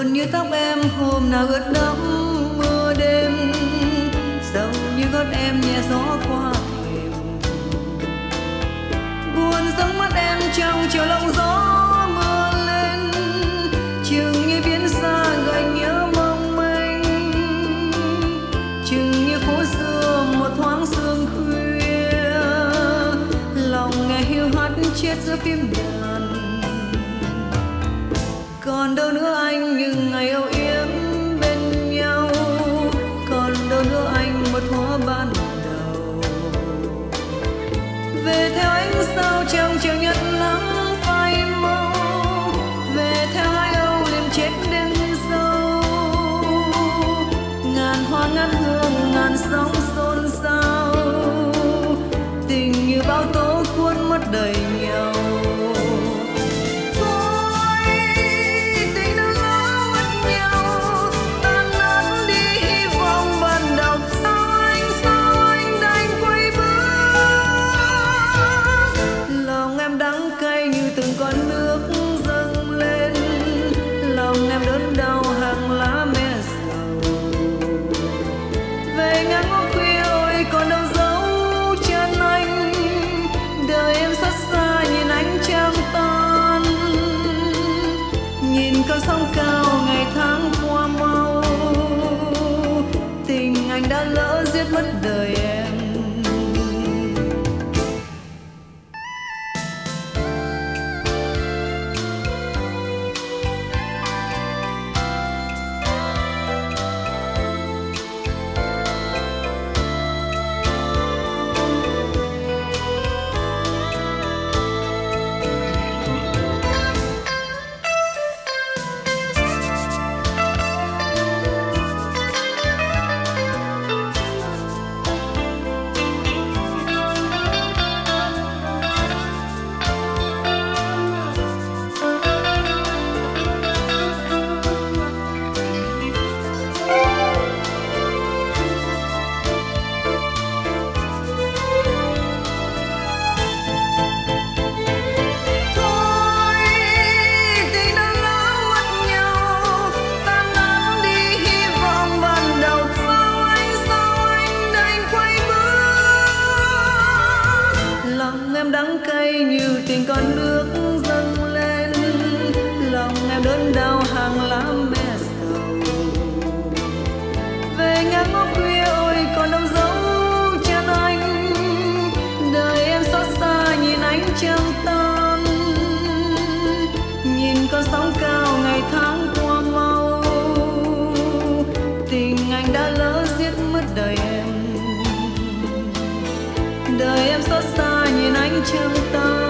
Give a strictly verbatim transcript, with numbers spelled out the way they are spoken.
buồn như tóc em hôm nào ướt đẫm mưa đêm, sầu như gót em nhẹ gió qua thềm. Buồn giống mắt em trong chiều lòng gió mưa lên, chừng như biến xa gợi nhớ mong manh, chừng như phố xưa một thoáng sương khuya, lòng nghe hiu hắt chết giữa phim đàn. Còn đâu nữa anh những ngày âu yếm bên nhau, còn đâu nữa anh một thuở ban đầu. Về theo ánh sao trong chiều nhật nắng phai màu, về theo hai âu liềm chết đêm sâu. Ngàn hoa ngát hương ngàn sóng xôn xao, tình như bão tố cuốn mất đời nhau. Con sóng cao ngày tháng qua mau, tình anh đã lỡ giết mất đời em. Đắng cay như tình con nước dâng lên, lòng em đớn đau hàng lá mẹ sầu. Về ngang ngõ khuya ôi còn đâu dấu chân anh, đời em xót xa nhìn ánh trăng tan, nhìn con sóng cao ngày tháng qua mau, tình anh đã lỡ giết mất đời em. Đời em xót xa nhìn ánh trăng tan.